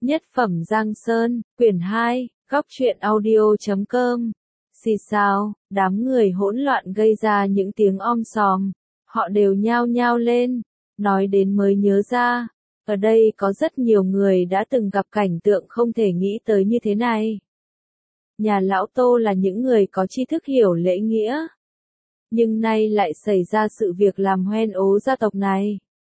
Nhất phẩm Giang Sơn, quyển 2, góc truyện audio.com. Xì xào, đám người hỗn loạn gây ra những tiếng om sòm. Họ đều nhao nhao lên, nói đến mới nhớ ra. Ở đây có rất nhiều người đã từng gặp cảnh tượng không thể nghĩ tới như thế này. Nhà lão Tô là những người có tri thức hiểu lễ nghĩa. Nhưng nay lại xảy ra sự việc làm hoen ố gia tộc này.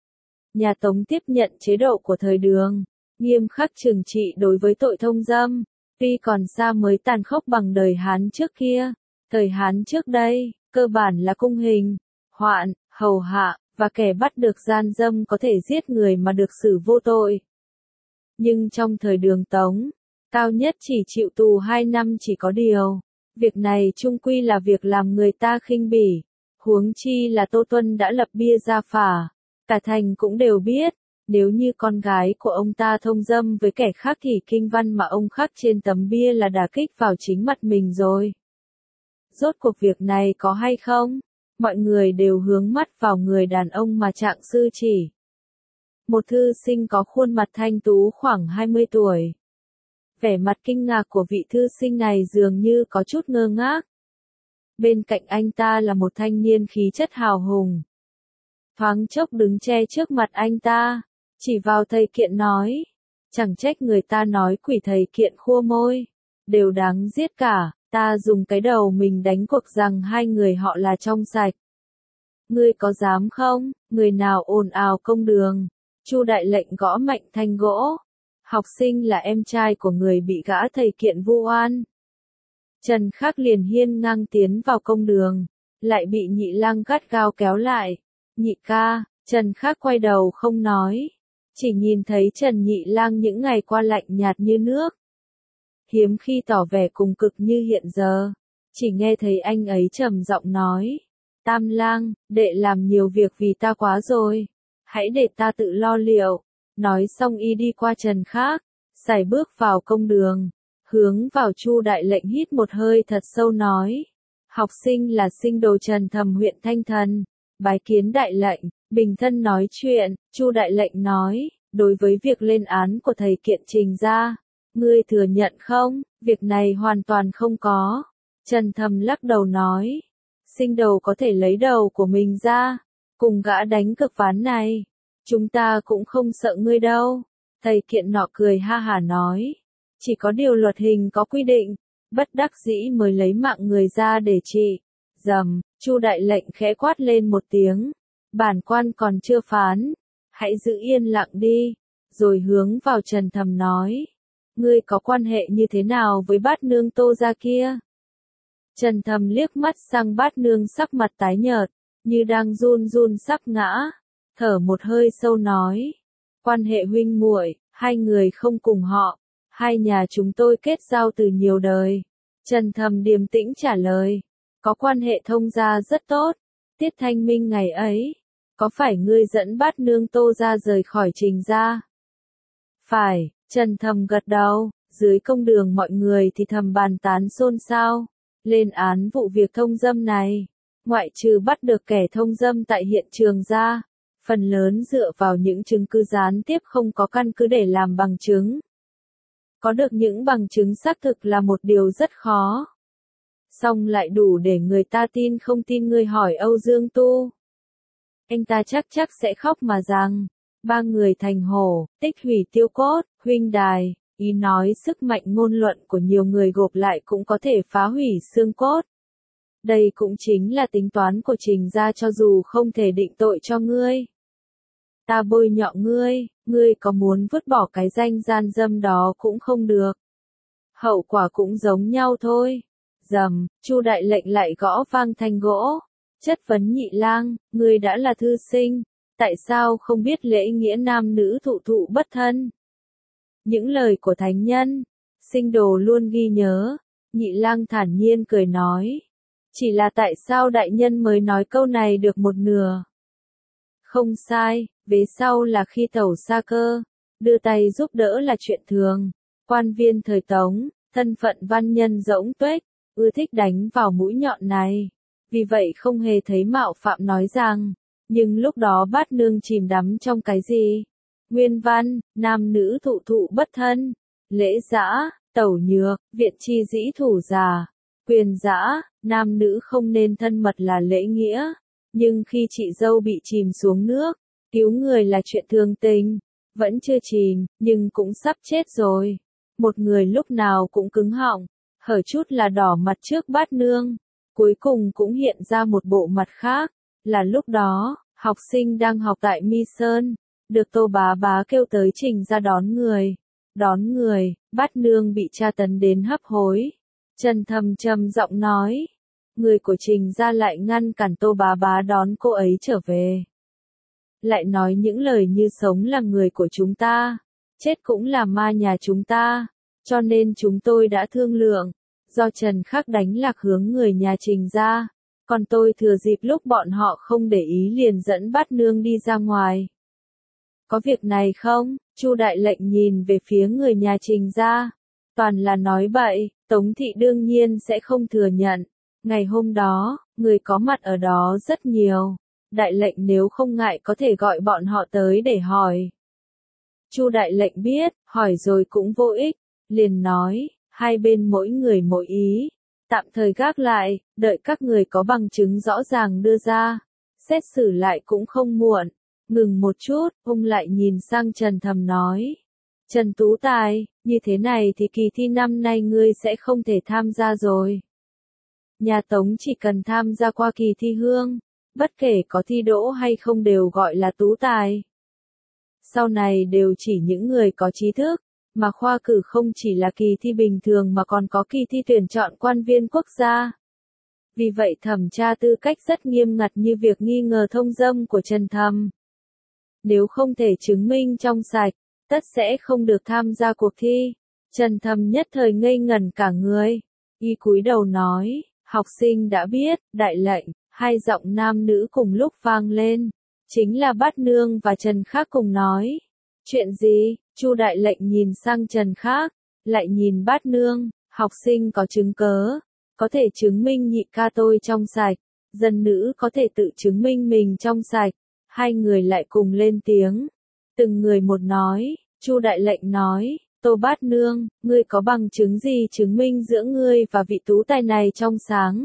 Nhà Tống tiếp nhận chế độ của thời Đường, nghiêm khắc trừng trị đối với tội thông dâm, tuy còn xa mới tàn khốc bằng đời Hán trước kia. Thời Hán trước đây, cơ bản là cung hình, hoạn, hầu hạ, và kẻ bắt được gian dâm có thể giết người mà được xử vô tội. Nhưng trong thời Đường Tống, cao nhất chỉ chịu tù 2 năm chỉ có điều. Việc này chung quy là việc làm người ta khinh bỉ, huống chi là Tô Tuân đã lập bia gia phả. Cả thành cũng đều biết, nếu như con gái của ông ta thông dâm với kẻ khác thì kinh văn mà ông khắc trên tấm bia là đả kích vào chính mặt mình rồi. Rốt cuộc việc này có hay không? Mọi người đều hướng mắt vào người đàn ông mà Trạng sư chỉ. Một thư sinh có khuôn mặt thanh tú khoảng 20 tuổi. Vẻ mặt kinh ngạc của vị thư sinh này dường như có chút ngơ ngác. Bên cạnh anh ta là một thanh niên khí chất hào hùng. Thoáng chốc đứng che trước mặt anh ta, chỉ vào thầy Kiện nói. Chẳng trách người ta nói quỷ thầy Kiện khua môi. Đều đáng giết cả, ta dùng cái đầu mình đánh cuộc rằng hai người họ là trong sạch. Ngươi có dám không? Người nào ồn ào công đường? Chu Đại Lệnh gõ mạnh thanh gỗ. Học sinh là em trai của người bị gã thầy Kiện vu oan. Trần Khắc liền hiên ngang tiến vào công đường, lại bị Nhị Lang gắt gao kéo lại. Nhị ca, Trần Khắc quay đầu không nói, chỉ nhìn thấy Trần Nhị Lang những ngày qua lạnh nhạt như nước. Hiếm khi tỏ vẻ cùng cực như hiện giờ, chỉ nghe thấy anh ấy trầm giọng nói. Tam Lang, đệ làm nhiều việc vì ta quá rồi, hãy để ta tự lo liệu. Nói xong y đi qua Trần Khắc, sải bước vào công đường, hướng vào Chu Đại Lệnh hít một hơi thật sâu nói. Học sinh là sinh đồ Trần Thầm huyện Thanh Thần, bái kiến Đại Lệnh. Bình thân nói chuyện, Chu Đại Lệnh nói, đối với việc lên án của thầy Kiện trình ra, ngươi thừa nhận không? Việc này hoàn toàn không có. Trần Thầm lắc đầu nói, sinh đầu có thể lấy đầu của mình ra, cùng gã đánh cực ván này. Chúng ta cũng không sợ ngươi đâu. Thầy Kiện nọ cười ha hả nói. Chỉ có điều luật hình có quy định, bất đắc dĩ mới lấy mạng người ra để trị. Dầm, Chu Đại Lệnh khẽ quát lên một tiếng. Bản quan còn chưa phán. Hãy giữ yên lặng đi. Rồi hướng vào Trần Thầm nói. Ngươi có quan hệ như thế nào với bát nương Tô gia kia? Trần Thầm liếc mắt sang bát nương sắc mặt tái nhợt, như đang run run sắp ngã. Thở một hơi sâu nói, quan hệ huynh muội, hai người không cùng họ, hai nhà chúng tôi kết giao từ nhiều đời. Trần Thầm điềm tĩnh trả lời, có quan hệ thông gia rất tốt. Tiết Thanh Minh ngày ấy, có phải ngươi dẫn bát nương Tô gia rời khỏi Trình gia? Phải, Trần Thầm gật đầu. Dưới công đường mọi người thì thầm bàn tán xôn xao, lên án vụ việc thông dâm này. Ngoại trừ bắt được kẻ thông dâm tại hiện trường ra, phần lớn dựa vào những chứng cứ gián tiếp không có căn cứ để làm bằng chứng. Có được những bằng chứng xác thực là một điều rất khó. Song lại đủ để người ta tin không tin. Ngươi hỏi Âu Dương Tu, anh ta chắc sẽ khóc mà rằng, ba người thành hổ, tích hủy tiêu cốt, huynh đài. Ý nói sức mạnh ngôn luận của nhiều người gộp lại cũng có thể phá hủy xương cốt. Đây cũng chính là tính toán của Trình gia, cho dù không thể định tội cho ngươi. Ta bôi nhọ ngươi, ngươi có muốn vứt bỏ cái danh gian dâm đó cũng không được. Hậu quả cũng giống nhau thôi. Dầm, Chu Đại Lệnh lại gõ vang thanh gỗ. Chất vấn Nhị Lang, ngươi đã là thư sinh, tại sao không biết lễ nghĩa nam nữ thụ thụ bất thân? Những lời của thánh nhân, sinh đồ luôn ghi nhớ. Nhị Lang thản nhiên cười nói. Chỉ là tại sao đại nhân mới nói câu này được một nửa? Không sai, vế sau là khi tẩu xa cơ, đưa tay giúp đỡ là chuyện thường. Quan viên thời Tống, thân phận văn nhân rỗng tuếch, ưa thích đánh vào mũi nhọn này. Vì vậy không hề thấy mạo phạm nói rằng, nhưng lúc đó bát nương chìm đắm trong cái gì? Nguyên văn, nam nữ thụ thụ bất thân. Lễ giã, tẩu nhược, viện chi dĩ thủ già. Quyền giã, nam nữ không nên thân mật là lễ nghĩa. Nhưng khi chị dâu bị chìm xuống nước, cứu người là chuyện thường tình. Vẫn chưa chìm, nhưng cũng sắp chết rồi. Một người lúc nào cũng cứng họng, hở chút là đỏ mặt trước bát nương. Cuối cùng cũng hiện ra một bộ mặt khác. Là lúc đó, học sinh đang học tại Mi Sơn, được Tô Bá Bá kêu tới Trình ra đón người. Đón người, bát nương bị tra tấn đến hấp hối. Trần Thầm trầm giọng nói. Người của Trình ra lại ngăn cản Tô Bá Bá đón cô ấy trở về. Lại nói những lời như sống là người của chúng ta, chết cũng là ma nhà chúng ta, cho nên chúng tôi đã thương lượng, do Trần Khắc đánh lạc hướng người nhà Trình ra, còn tôi thừa dịp lúc bọn họ không để ý liền dẫn bát nương đi ra ngoài. Có việc này không? Chu Đại Lệnh nhìn về phía người nhà Trình ra, toàn là nói bậy, Tống Thị đương nhiên sẽ không thừa nhận. Ngày hôm đó, người có mặt ở đó rất nhiều. Đại lệnh nếu không ngại có thể gọi bọn họ tới để hỏi. Chu Đại Lệnh biết, hỏi rồi cũng vô ích, liền nói, hai bên mỗi người mỗi ý, tạm thời gác lại, đợi các người có bằng chứng rõ ràng đưa ra, xét xử lại cũng không muộn. Ngừng một chút, ông lại nhìn sang Trần Thầm nói, Trần Tú Tài, như thế này thì kỳ thi năm nay ngươi sẽ không thể tham gia rồi. Nhà Tống chỉ cần tham gia qua kỳ thi hương, bất kể có thi đỗ hay không đều gọi là tú tài. Sau này đều chỉ những người có trí thức, mà khoa cử không chỉ là kỳ thi bình thường mà còn có kỳ thi tuyển chọn quan viên quốc gia. Vì vậy thẩm tra tư cách rất nghiêm ngặt như việc nghi ngờ thông dâm của Trần Thầm. Nếu không thể chứng minh trong sạch, tất sẽ không được tham gia cuộc thi. Trần Thầm nhất thời ngây ngẩn cả người. Y cúi đầu nói, học sinh đã biết, đại lệnh. Hai giọng nam nữ cùng lúc vang lên, chính là Bát Nương và Trần Khắc cùng nói. Chuyện gì? Chu Đại Lệnh nhìn sang Trần Khắc, lại nhìn Bát Nương, học sinh có chứng cớ, có thể chứng minh nhị ca tôi trong sạch, dân nữ có thể tự chứng minh mình trong sạch. Hai người lại cùng lên tiếng, từng người một nói. Chu Đại Lệnh nói, Tô Bát Nương, ngươi có bằng chứng gì chứng minh giữa ngươi và vị tú tài này trong sáng?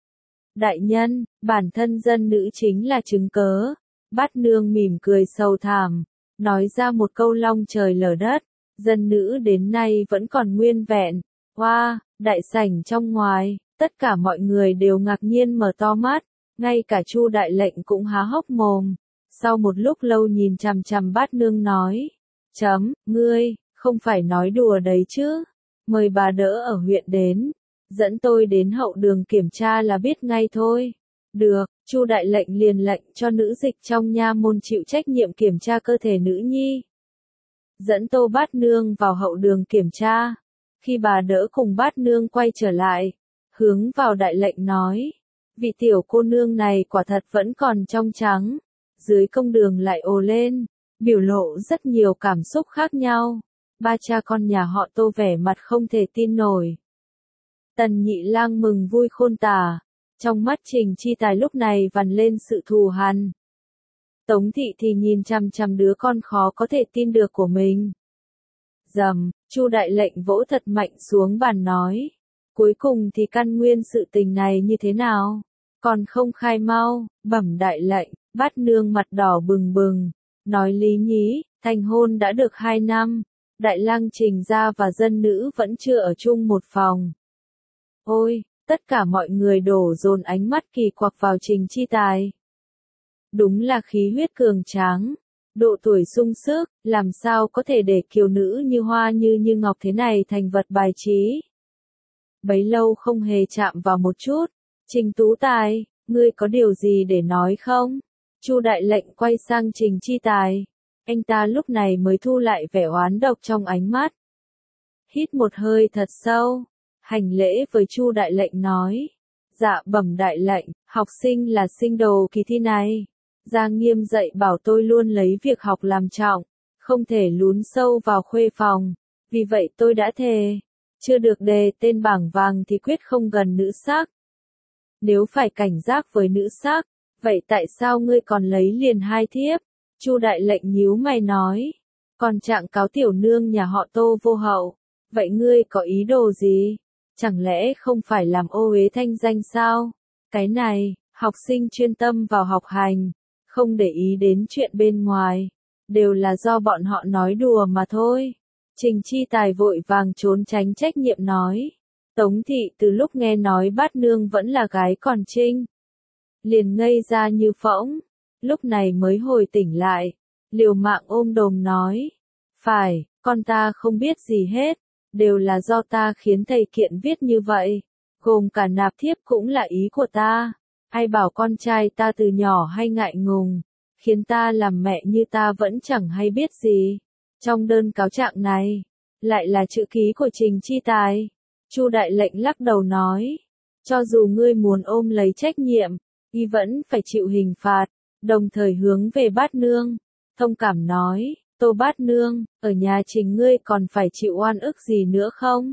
Đại nhân, bản thân dân nữ chính là chứng cớ. Bát Nương mỉm cười sầu thảm, nói ra một câu long trời lở đất, dân nữ đến nay vẫn còn nguyên vẹn. Hoa, đại sảnh trong ngoài, tất cả mọi người đều ngạc nhiên mở to mắt, ngay cả Chu Đại Lệnh cũng há hốc mồm. Sau một lúc lâu nhìn chằm chằm Bát Nương nói, ngươi, không phải nói đùa đấy chứ, mời bà đỡ ở huyện đến. Dẫn tôi đến hậu đường kiểm tra là biết ngay thôi. Được, Chu Đại Lệnh liền lệnh cho nữ dịch trong nha môn chịu trách nhiệm kiểm tra cơ thể nữ nhi. Dẫn Tô Bát Nương vào hậu đường kiểm tra. Khi bà đỡ cùng Bát Nương quay trở lại, hướng vào Đại Lệnh nói, vị tiểu cô nương này quả thật vẫn còn trong trắng. Dưới công đường lại ồ lên, biểu lộ rất nhiều cảm xúc khác nhau. Ba cha con nhà họ Tô vẻ mặt không thể tin nổi. Tần Nhị Lang mừng vui khôn tả, trong mắt Trình Chi Tài lúc này vằn lên sự thù hằn. Tống Thị thì nhìn chằm chằm đứa con khó có thể tin được của mình. Rầm, Chu Đại Lệnh vỗ thật mạnh xuống bàn nói, cuối cùng thì căn nguyên sự tình này như thế nào? Còn không khai mau. Bẩm Đại Lệnh. Bát Nương mặt đỏ bừng bừng, nói lý nhí, thành hôn đã được 2 năm, Đại Lang Trình gia và dân nữ vẫn chưa ở chung một phòng. Ôi, tất cả mọi người đổ dồn ánh mắt kỳ quặc vào Trình Chi Tài. Đúng là khí huyết cường tráng, độ tuổi sung sức, làm sao có thể để kiều nữ như hoa như ngọc thế này thành vật bài trí. Bấy lâu không hề chạm vào một chút. Trình Tú Tài, ngươi có điều gì để nói không? Chu Đại Lệnh quay sang Trình Chi Tài. Anh ta lúc này mới thu lại vẻ oán độc trong ánh mắt. Hít một hơi thật sâu, hành lễ với Chu Đại Lệnh nói. Dạ bẩm Đại Lệnh, học sinh là sinh đầu kỳ thi này. Gia Nghiêm dạy bảo tôi luôn lấy việc học làm trọng, không thể lún sâu vào khuê phòng. Vì vậy tôi đã thề, chưa được đề tên bảng vàng thì quyết không gần nữ sắc. Nếu phải cảnh giác với nữ sắc, vậy tại sao ngươi còn lấy liền 2 thiếp? Chu Đại Lệnh nhíu mày nói. Còn trạng cáo tiểu nương nhà họ Tô vô hậu, vậy ngươi có ý đồ gì? Chẳng lẽ không phải làm ô uế thanh danh sao? Cái này, học sinh chuyên tâm vào học hành, không để ý đến chuyện bên ngoài, đều là do bọn họ nói đùa mà thôi. Trình Chi Tài vội vàng trốn tránh trách nhiệm nói. Tống thị từ lúc nghe nói bát nương vẫn là gái còn trinh, liền ngây ra như phỗng, lúc này mới hồi tỉnh lại, liều mạng ôm đồm nói. Phải, con ta không biết gì hết, đều là do ta khiến thầy kiện viết như vậy, gồm cả nạp thiếp cũng là ý của ta. Ai bảo con trai ta từ nhỏ hay ngại ngùng, khiến ta làm mẹ như ta vẫn chẳng hay biết gì. Trong đơn cáo trạng này, lại là chữ ký của Trình Chi Tài. Chu Đại Lệnh lắc đầu nói, cho dù ngươi muốn ôm lấy trách nhiệm, y vẫn phải chịu hình phạt, đồng thời hướng về bát nương. Thông cảm nói, Tô bát nương, ở nhà Trình ngươi còn phải chịu oan ức gì nữa không?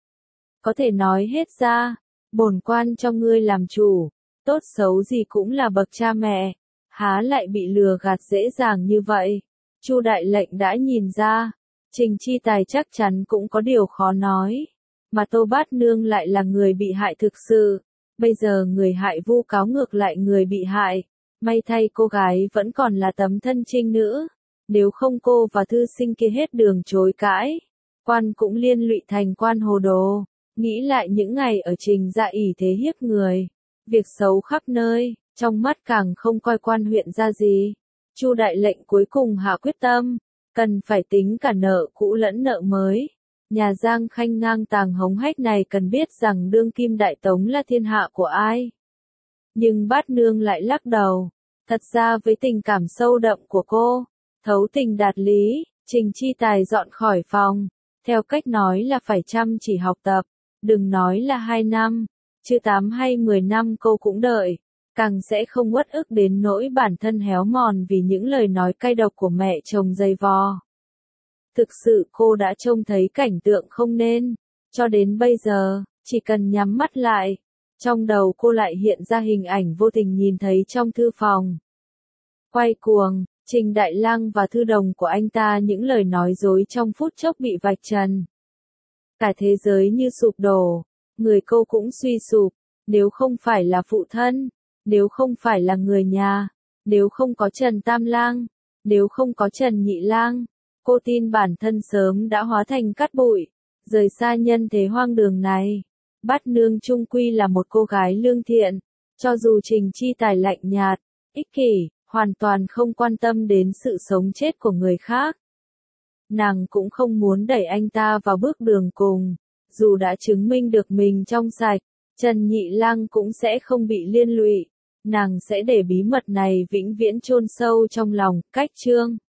Có thể nói hết ra, bổn quan cho ngươi làm chủ, tốt xấu gì cũng là bậc cha mẹ, há lại bị lừa gạt dễ dàng như vậy. Chu Đại Lệnh đã nhìn ra, Trình Chi Tài chắc chắn cũng có điều khó nói, mà Tô bát nương lại là người bị hại thực sự. Bây giờ người hại vu cáo ngược lại người bị hại, may thay cô gái vẫn còn là tấm thân trinh nữ, nếu không cô và thư sinh kia hết đường chối cãi, quan cũng liên lụy thành quan hồ đồ. Nghĩ lại những ngày ở Trình gia ỷ thế hiếp người, việc xấu khắp nơi, trong mắt càng không coi quan huyện ra gì. Chu Đại Lệnh cuối cùng hạ quyết tâm, cần phải tính cả nợ cũ lẫn nợ mới. Nhà Giang Khanh ngang tàng hống hách này cần biết rằng đương kim đại tống là thiên hạ của ai. Nhưng bát nương lại lắc đầu, thật ra với tình cảm sâu đậm của cô, thấu tình đạt lý, Trình Chi Tài dọn khỏi phòng, theo cách nói là phải chăm chỉ học tập, đừng nói là 2 năm, chứ 8 hay 10 năm cô cũng đợi, càng sẽ không uất ức đến nỗi bản thân héo mòn vì những lời nói cay độc của mẹ chồng dày vò. Thực sự cô đã trông thấy cảnh tượng không nên, cho đến bây giờ, chỉ cần nhắm mắt lại, trong đầu cô lại hiện ra hình ảnh vô tình nhìn thấy trong thư phòng. Quay cuồng, Trình Đại Lang và thư đồng của anh ta những lời nói dối trong phút chốc bị vạch trần. Cả thế giới như sụp đổ, người cô cũng suy sụp, nếu không phải là phụ thân, nếu không phải là người nhà, nếu không có Trần Tam Lang, nếu không có Trần Nhị Lang, cô tin bản thân sớm đã hóa thành cát bụi, rời xa nhân thế hoang đường này. Bát nương chung quy là một cô gái lương thiện, cho dù Trình Chi Tài lạnh nhạt, ích kỷ, hoàn toàn không quan tâm đến sự sống chết của người khác. Nàng cũng không muốn đẩy anh ta vào bước đường cùng, dù đã chứng minh được mình trong sạch, Trần Nhị Lang cũng sẽ không bị liên lụy, nàng sẽ để bí mật này vĩnh viễn chôn sâu trong lòng. Cách chương